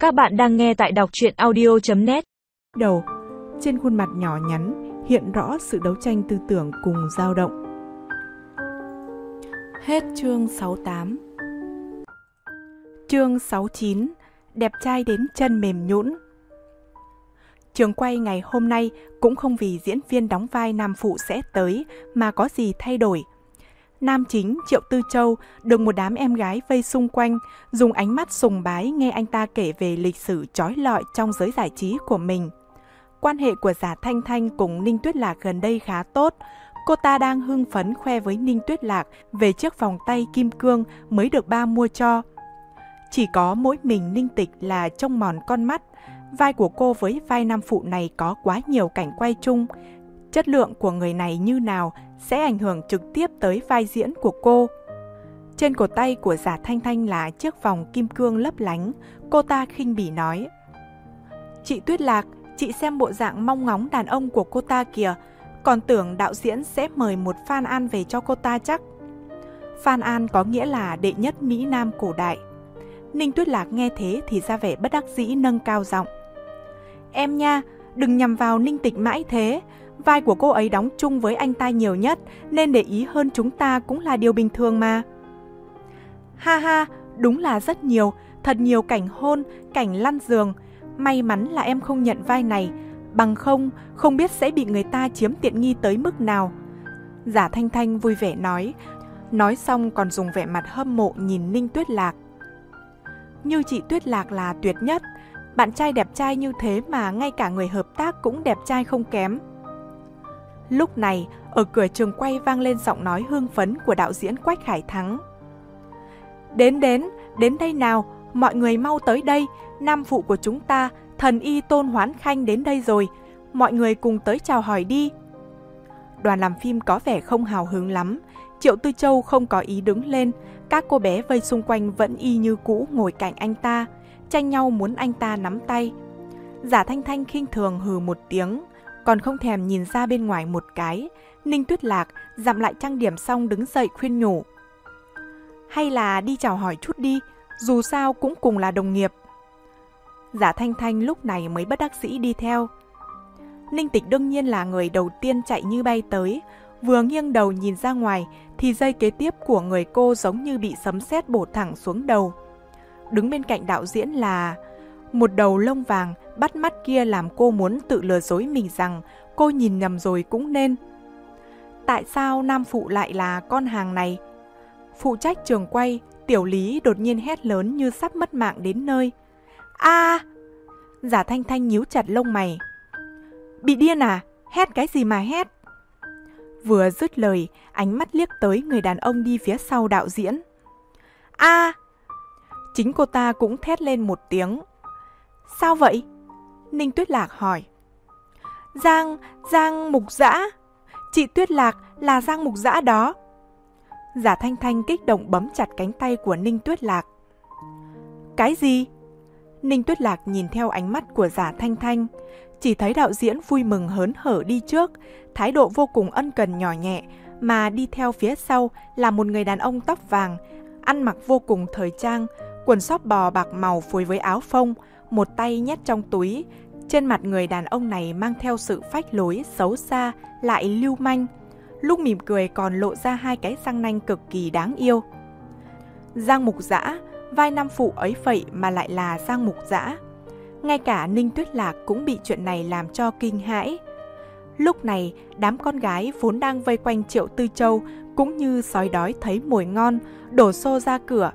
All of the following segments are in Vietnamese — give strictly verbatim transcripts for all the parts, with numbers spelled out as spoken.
Các bạn đang nghe tại đọc truyện audio chấm net. Đầu, trên khuôn mặt nhỏ nhắn hiện rõ sự đấu tranh tư tưởng cùng dao động. Hết chương sáu mươi tám. Chương sáu mươi chín. Đẹp trai đến chân mềm nhũn. Trường quay ngày hôm nay cũng không vì diễn viên đóng vai nam phụ sẽ tới mà có gì thay đổi. Nam chính Triệu Tư Châu được một đám em gái vây xung quanh, dùng ánh mắt sùng bái nghe anh ta kể về lịch sử chói lọi trong giới giải trí của mình. Quan hệ của Giả Thanh Thanh cùng Ninh Tuyết Lạc gần đây khá tốt. Cô ta đang hưng phấn khoe với Ninh Tuyết Lạc về chiếc vòng tay kim cương mới được ba mua cho. Chỉ có mỗi mình Ninh Tịch là trông mòn con mắt. Vai của cô với vai nam phụ này có quá nhiều cảnh quay chung. Chất lượng của người này như nào sẽ ảnh hưởng trực tiếp tới vai diễn của cô. Trên cổ tay của Giả Thanh Thanh là chiếc vòng kim cương lấp lánh. Cô ta khinh bỉ nói: "Chị Tuyết Lạc, chị xem bộ dạng mong ngóng đàn ông của cô ta kìa. Còn tưởng đạo diễn sẽ mời một Phan An về cho cô ta chắc." Phan An có nghĩa là đệ nhất Mỹ Nam cổ đại. Ninh Tuyết Lạc nghe thế thì ra vẻ bất đắc dĩ nâng cao giọng: "Em nha, đừng nhằm vào Ninh Tịch mãi thế. Vai của cô ấy đóng chung với anh ta nhiều nhất, nên để ý hơn chúng ta cũng là điều bình thường mà." "Ha ha, đúng là rất nhiều, thật nhiều cảnh hôn, cảnh lăn giường. May mắn là em không nhận vai này, bằng không, không biết sẽ bị người ta chiếm tiện nghi tới mức nào." Giả Thanh Thanh vui vẻ nói, nói xong còn dùng vẻ mặt hâm mộ nhìn Ninh Tuyết Lạc. Như chị Tuyết Lạc là tuyệt nhất, bạn trai đẹp trai như thế mà ngay cả người hợp tác cũng đẹp trai không kém. Lúc này, ở cửa trường quay vang lên giọng nói hưng phấn của đạo diễn Quách Khải Thắng. Đến đến, đến đây nào, mọi người mau tới đây, nam phụ của chúng ta, thần y Tôn Hoán Khanh đến đây rồi, mọi người cùng tới chào hỏi đi." Đoàn làm phim có vẻ không hào hứng lắm, Triệu Tư Châu không có ý đứng lên, các cô bé vây xung quanh vẫn y như cũ ngồi cạnh anh ta, tranh nhau muốn anh ta nắm tay. Giả Thanh Thanh khinh thường hừ một tiếng, còn không thèm nhìn ra bên ngoài một cái. Ninh Tuyết Lạc dặm lại trang điểm xong đứng dậy khuyên nhủ: "Hay là đi chào hỏi chút đi, dù sao cũng cùng là đồng nghiệp." Giả Thanh Thanh lúc này mới bất đắc dĩ đi theo. Ninh Tịch đương nhiên là người đầu tiên chạy như bay tới, vừa nghiêng đầu nhìn ra ngoài thì giây kế tiếp của người cô giống như bị sấm sét bổ thẳng xuống đầu. Đứng bên cạnh đạo diễn là một đầu lông vàng bắt mắt kia, làm cô muốn tự lừa dối mình rằng cô nhìn nhầm rồi cũng nên. Tại sao nam phụ lại là con hàng này? Phụ trách trường quay, Tiểu Lý đột nhiên hét lớn như sắp mất mạng đến nơi. "A!" Giả Thanh Thanh nhíu chặt lông mày. "Bị điên à? Hét cái gì mà hét?" Vừa dứt lời, ánh mắt liếc tới người đàn ông đi phía sau đạo diễn. "A!" Chính cô ta cũng thét lên một tiếng. "Sao vậy?" Ninh Tuyết Lạc hỏi. Giang, Giang Mục Dã. Chị Tuyết Lạc là Giang Mục Dã đó." Giả Thanh Thanh kích động bấm chặt cánh tay của Ninh Tuyết Lạc. "Cái gì?" Ninh Tuyết Lạc nhìn theo ánh mắt của Giả Thanh Thanh, chỉ thấy đạo diễn vui mừng hớn hở đi trước, thái độ vô cùng ân cần nhỏ nhẹ, mà đi theo phía sau là một người đàn ông tóc vàng, ăn mặc vô cùng thời trang, quần xóp bò bạc màu phối với áo phông, một tay nhét trong túi. Trên mặt người đàn ông này mang theo sự phách lối, xấu xa, lại lưu manh. Lúc mỉm cười còn lộ ra hai cái răng nanh cực kỳ đáng yêu. Giang Mục Dã, vai nam phụ ấy vậy mà lại là Giang Mục Dã. Ngay cả Ninh Tuyết Lạc cũng bị chuyện này làm cho kinh hãi. Lúc này, đám con gái vốn đang vây quanh Triệu Tư Châu cũng như sói đói thấy mồi ngon, đổ xô ra cửa.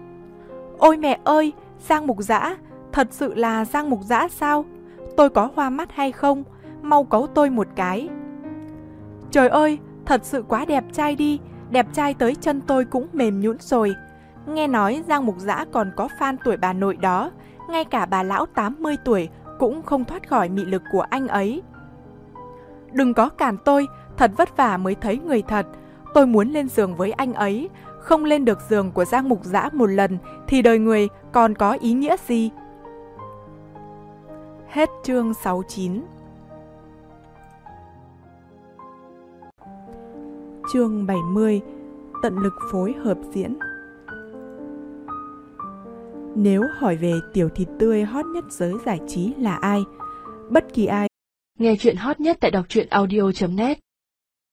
"Ôi mẹ ơi, Giang Mục Dã, thật sự là Giang Mục Dã sao? Tôi có hoa mắt hay không? Mau cấu tôi một cái." "Trời ơi, thật sự quá đẹp trai đi, đẹp trai tới chân tôi cũng mềm nhũn rồi. Nghe nói Giang Mục Dã còn có fan tuổi bà nội đó, ngay cả bà lão tám mươi tuổi cũng không thoát khỏi mị lực của anh ấy." "Đừng có cản tôi, thật vất vả mới thấy người thật. Tôi muốn lên giường với anh ấy, không lên được giường của Giang Mục Dã một lần thì đời người còn có ý nghĩa gì?" Hết chương sáu mươi chín. Chương bảy mươi. Tận lực phối hợp diễn. Nếu hỏi về tiểu thịt tươi hot nhất giới giải trí là ai, bất kỳ ai. Nghe chuyện hot nhất tại đọc truyện audio chấm net